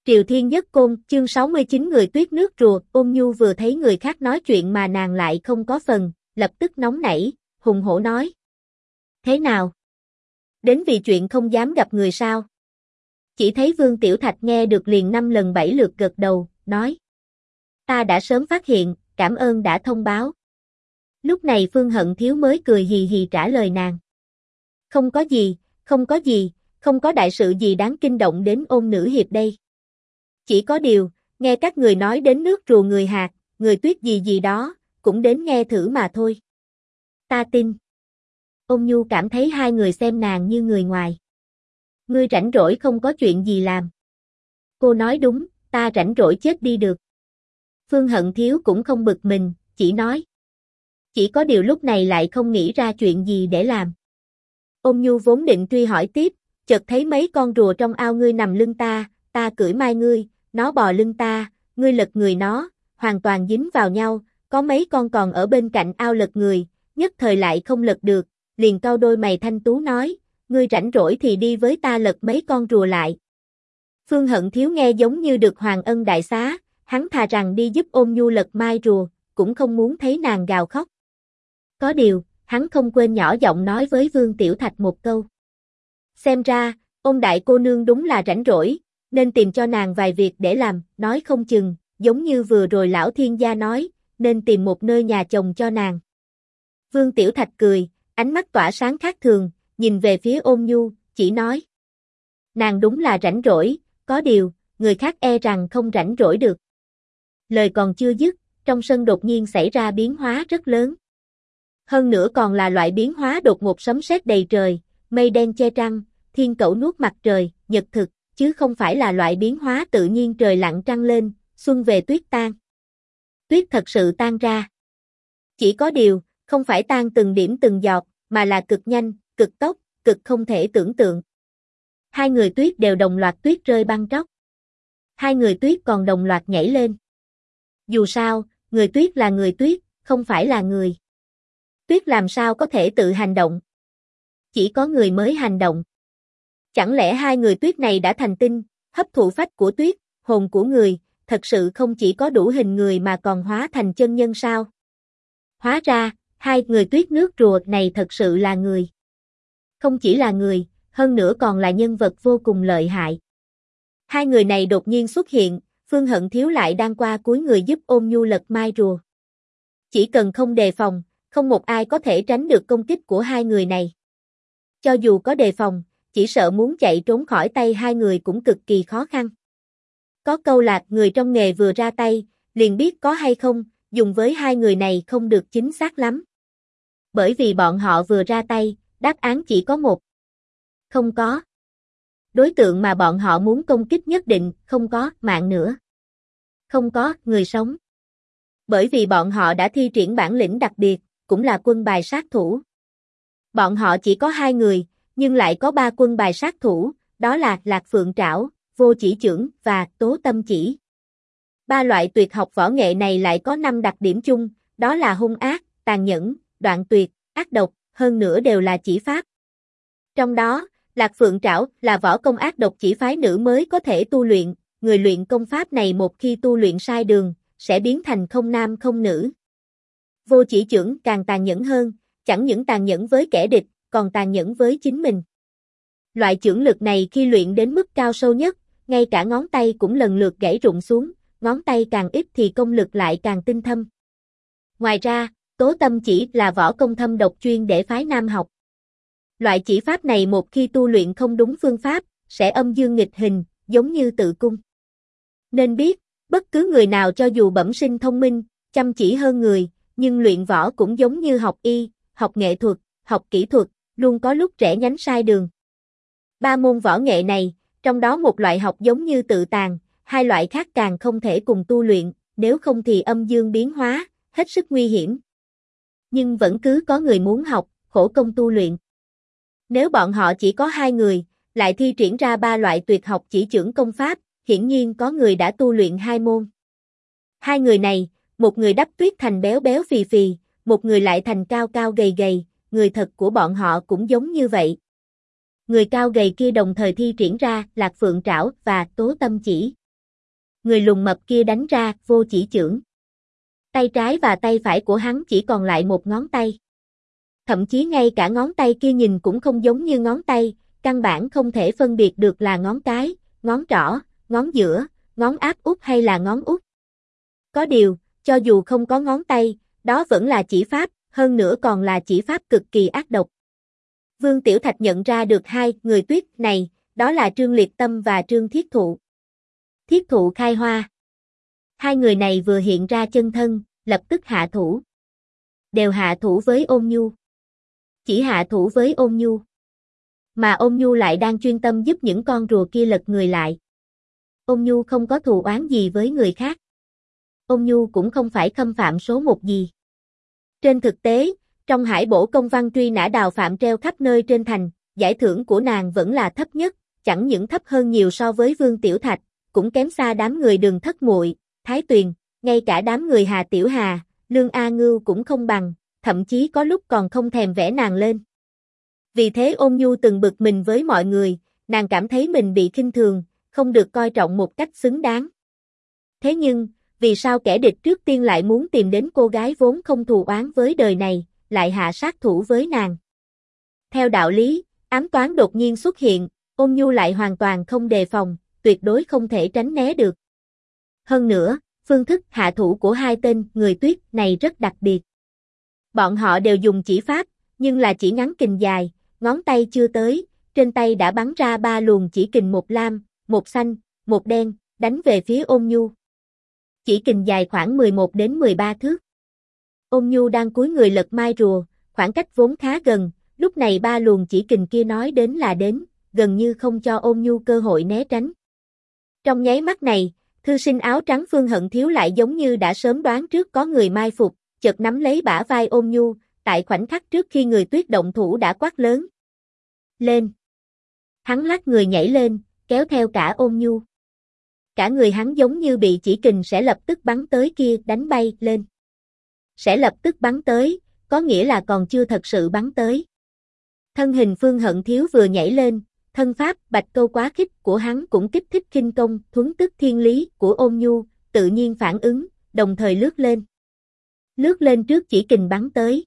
Triều Thiên Nhất Côn, chương 69 người tuyết nước rùa, Ôn Nhu vừa thấy người khác nói chuyện mà nàng lại không có phần, lập tức nóng nảy, hùng hổ nói. Thế nào? Đến vì chuyện không dám gặp người sao? Chỉ thấy Vương Tiểu Thạch nghe được liền 5 lần 7 lượt gật đầu, nói. Ta đã sớm phát hiện, cảm ơn đã thông báo. Lúc này Phương Hận Thiếu mới cười hì hì trả lời nàng. Không có gì, không có gì, không có đại sự gì đáng kinh động đến Ôn nữ hiệp đây. Chỉ có điều, nghe các người nói đến nước rùa người hạt, người tuyết gì gì đó, cũng đến nghe thử mà thôi. Ta tin. Ôn Nhu cảm thấy hai người xem nàng như người ngoài. Ngươi rảnh rỗi không có chuyện gì làm. Cô nói đúng, ta rảnh rỗi chết đi được. Phương Hận Thiếu cũng không bực mình, chỉ nói. Chỉ có điều lúc này lại không nghĩ ra chuyện gì để làm. Ôn Nhu vốn định truy hỏi tiếp, chợt thấy mấy con rùa trong ao ngươi nằm lưng ta cưỡi mai ngươi, nó bò lưng ta, ngươi lật người nó, hoàn toàn dính vào nhau, có mấy con còn ở bên cạnh ao lật người, nhất thời lại không lật được, liền cau đôi mày thanh tú nói, ngươi rảnh rỗi thì đi với ta lật mấy con rùa lại. Phương Hận Thiếu nghe giống như được hoàng ân đại xá, hắn thà rằng đi giúp Ôn Nhu lật mai rùa, cũng không muốn thấy nàng gào khóc. Có điều, hắn không quên nhỏ giọng nói với Vương Tiểu Thạch một câu. Xem ra, Ôn đại cô nương đúng là rảnh rỗi, nên tìm cho nàng vài việc để làm, nói không chừng, giống như vừa rồi lão thiên gia nói, nên tìm một nơi nhà chồng cho nàng. Vương Tiểu Thạch cười, ánh mắt tỏa sáng khác thường, nhìn về phía Ôn Nhu, chỉ nói. Nàng đúng là rảnh rỗi, có điều, người khác e rằng không rảnh rỗi được. Lời còn chưa dứt, trong sân đột nhiên xảy ra biến hóa rất lớn. Hơn nữa còn là loại biến hóa đột ngột sấm sét đầy trời, mây đen che trăng, thiên cẩu nuốt mặt trời, nhật thực, chứ không phải là loại biến hóa tự nhiên trời lặng trăng lên, xuân về tuyết tan. Tuyết thật sự tan ra. Chỉ có điều, không phải tan từng điểm từng giọt, mà là cực nhanh, cực tốc, cực không thể tưởng tượng. Hai người tuyết đều đồng loạt tuyết rơi băng tróc. Hai người tuyết còn đồng loạt nhảy lên. Dù sao, người tuyết là người tuyết, không phải là người. Tuyết làm sao có thể tự hành động? Chỉ có người mới hành động. Chẳng lẽ hai người tuyết này đã thành tinh, hấp thụ phách của tuyết, hồn của người, thật sự không chỉ có đủ hình người mà còn hóa thành chân nhân sao? Hóa ra, hai người tuyết nước rùa này thật sự là người. Không chỉ là người, hơn nữa còn là nhân vật vô cùng lợi hại. Hai người này đột nhiên xuất hiện, Phương Hận Thiếu lại đang qua cúi người giúp Ôn Nhu lật mai rùa. Chỉ cần không đề phòng, không một ai có thể tránh được công kích của hai người này. Cho dù có đề phòng, chỉ sợ muốn chạy trốn khỏi tay hai người cũng cực kỳ khó khăn. Có câu lạc người trong nghề vừa ra tay, liền biết có hay không, dùng với hai người này không được chính xác lắm. Bởi vì bọn họ vừa ra tay, đáp án chỉ có một. Không có. Đối tượng mà bọn họ muốn công kích nhất định không có mạng nữa. Không có người sống. Bởi vì bọn họ đã thi triển bản lĩnh đặc biệt, cũng là quân bài sát thủ. Bọn họ chỉ có hai người, nhưng lại có ba quân bài sát thủ, đó là Lạc Phượng Trảo, Vô Chỉ Chưởng và Tố Tâm Chỉ. Ba loại tuyệt học võ nghệ này lại có 5 đặc điểm chung, đó là hung ác, tàn nhẫn, đoạn tuyệt, ác độc, hơn nữa đều là chỉ pháp. Trong đó, Lạc Phượng Trảo là võ công ác độc chỉ phái nữ mới có thể tu luyện, người luyện công pháp này một khi tu luyện sai đường, sẽ biến thành không nam không nữ. Vô Chỉ Chưởng càng tàn nhẫn hơn, chẳng những tàn nhẫn với kẻ địch, còn tàn nhẫn với chính mình. Loại chưởng lực này khi luyện đến mức cao sâu nhất, ngay cả ngón tay cũng lần lượt gãy rụng xuống, ngón tay càng ít thì công lực lại càng tinh thâm. Ngoài ra, Tố Tâm Chỉ là võ công thâm độc chuyên để phái nam học. Loại chỉ pháp này một khi tu luyện không đúng phương pháp, sẽ âm dương nghịch hình, giống như tự cung. Nên biết, bất cứ người nào cho dù bẩm sinh thông minh, chăm chỉ hơn người, nhưng luyện võ cũng giống như học y, học nghệ thuật, học kỹ thuật, luôn có lúc rẽ nhánh sai đường. Ba môn võ nghệ này, trong đó một loại học giống như tự tàn, hai loại khác càng không thể cùng tu luyện, nếu không thì âm dương biến hóa, hết sức nguy hiểm. Nhưng vẫn cứ có người muốn học, khổ công tu luyện. Nếu bọn họ chỉ có hai người, lại thi triển ra ba loại tuyệt học chỉ chưởng công pháp, hiển nhiên có người đã tu luyện hai môn. Hai người này, một người đắp tuyết thành béo béo phì phì, một người lại thành cao cao gầy gầy, người thật của bọn họ cũng giống như vậy. Người cao gầy kia đồng thời thi triển ra Lạc Phượng Trảo và Tố Tâm Chỉ. Người lùn mập kia đánh ra vô chỉ chưởng. Tay trái và tay phải của hắn chỉ còn lại một ngón tay. Thậm chí ngay cả ngón tay kia nhìn cũng không giống như ngón tay, căn bản không thể phân biệt được là ngón cái, ngón trỏ, ngón giữa, ngón áp út hay là ngón út. Có điều, cho dù không có ngón tay, đó vẫn là chỉ pháp, hơn nữa còn là chỉ pháp cực kỳ ác độc. Vương Tiểu Thạch nhận ra được hai người tuyết này, đó là Trương Liệt Tâm và Trương Thiết Thụ. Thiết Thụ khai hoa. Hai người này vừa hiện ra chân thân, lập tức hạ thủ. Đều hạ thủ với Ôn Nhu. Chỉ hạ thủ với Ôn Nhu. Mà Ôn Nhu lại đang chuyên tâm giúp những con rùa kia lật người lại. Ôn Nhu không có thù oán gì với người khác. Ôn Nhu cũng không phải khâm phạm số một gì. Trên thực tế, trong hải bổ công văn truy nã đào phạm treo khắp nơi trên thành, giải thưởng của nàng vẫn là thấp nhất, chẳng những thấp hơn nhiều so với Vương Tiểu Thạch, cũng kém xa đám người Đường Thất Muội, Thái Tuyền, ngay cả đám người Hà Tiểu Hà, Lương A Ngưu cũng không bằng, thậm chí có lúc còn không thèm vẽ nàng lên. Vì thế Ôn Nhu từng bực mình với mọi người, nàng cảm thấy mình bị khinh thường, không được coi trọng một cách xứng đáng. Thế nhưng, vì sao kẻ địch trước tiên lại muốn tìm đến cô gái vốn không thù oán với đời này, lại hạ sát thủ với nàng? Theo đạo lý, ám toán đột nhiên xuất hiện, Ôn Nhu lại hoàn toàn không đề phòng, tuyệt đối không thể tránh né được. Hơn nữa, phương thức hạ thủ của hai tên người tuyết này rất đặc biệt. Bọn họ đều dùng chỉ pháp, nhưng là chỉ ngắn kình dài, ngón tay chưa tới, trên tay đã bắn ra 3 luồng chỉ kình, một lam, một xanh, một đen, đánh về phía Ôn Nhu. Chỉ kình dài khoảng 11 đến 13 thước. Ôn Nhu đang cúi người lật mai rùa, khoảng cách vốn khá gần, lúc này 3 luồng chỉ kình kia nói đến là đến, gần như không cho Ôn Nhu cơ hội né tránh. Trong nháy mắt này, thư sinh áo trắng Phương Hận Thiếu lại giống như đã sớm đoán trước có người mai phục, chợt nắm lấy bả vai Ôn Nhu, tại khoảnh khắc trước khi người tuyết động thủ đã quát lớn. Lên! Hắn lách người nhảy lên, kéo theo cả Ôn Nhu. Cả người hắn giống như bị chỉ kình sẽ lập tức bắn tới kia đánh bay lên. Sẽ lập tức bắn tới, có nghĩa là còn chưa thật sự bắn tới. Thân hình Phương Hận Thiếu vừa nhảy lên, thân pháp bạch câu quá khích của hắn cũng kích thích khinh công, thuấn tức thiên lý của Ôn Nhu, tự nhiên phản ứng, đồng thời lướt lên. Lướt lên trước chỉ kình bắn tới.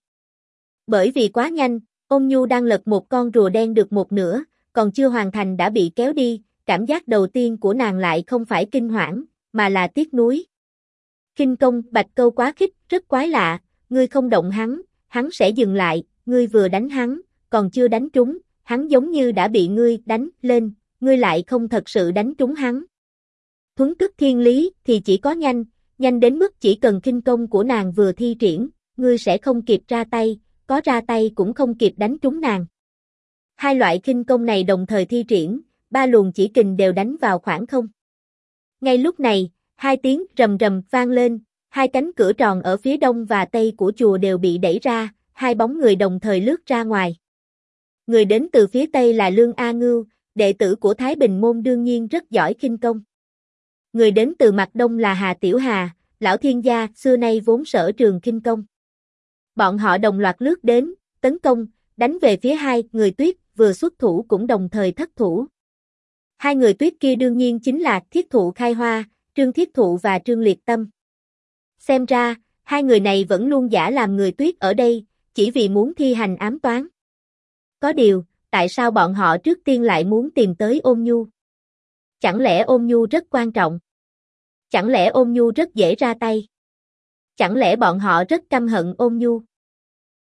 Bởi vì quá nhanh, Ôn Nhu đang lật một con rùa đen được một nửa, còn chưa hoàn thành đã bị kéo đi, cảm giác đầu tiên của nàng lại không phải kinh hoảng, mà là tiếc nuối. Khinh công bạch câu quá khích, rất quái lạ, ngươi không động hắn sẽ dừng lại, ngươi vừa đánh hắn, còn chưa đánh trúng, hắn giống như đã bị ngươi đánh lên, ngươi lại không thật sự đánh trúng hắn. Thuấn tức thiên lý thì chỉ có nhanh đến mức chỉ cần khinh công của nàng vừa thi triển, ngươi sẽ không kịp ra tay, có ra tay cũng không kịp đánh trúng nàng. Hai loại khinh công này đồng thời thi triển, 3 luồng chỉ kình đều đánh vào khoảng không. Ngay lúc này, hai tiếng rầm rầm vang lên, hai cánh cửa tròn ở phía đông và tây của chùa đều bị đẩy ra, hai bóng người đồng thời lướt ra ngoài. Người đến từ phía tây là Lương A Ngưu, đệ tử của Thái Bình Môn đương nhiên rất giỏi khinh công. Người đến từ mặt đông là Hà Tiểu Hà, lão thiên gia xưa nay vốn sở trường khinh công. Bọn họ đồng loạt lướt đến, tấn công, đánh về phía hai người tuyết, vừa xuất thủ cũng đồng thời thất thủ. Hai người tuyết kia đương nhiên chính là Thiết Thụ khai hoa, Trương Thiết Thụ và Trương Liệt Tâm. Xem ra, hai người này vẫn luôn giả làm người tuyết ở đây, chỉ vì muốn thi hành ám toán. Có điều, tại sao bọn họ trước tiên lại muốn tìm tới Ôn Nhu? Chẳng lẽ Ôn Nhu rất quan trọng? Chẳng lẽ Ôn Nhu rất dễ ra tay? Chẳng lẽ bọn họ rất căm hận Ôn Nhu?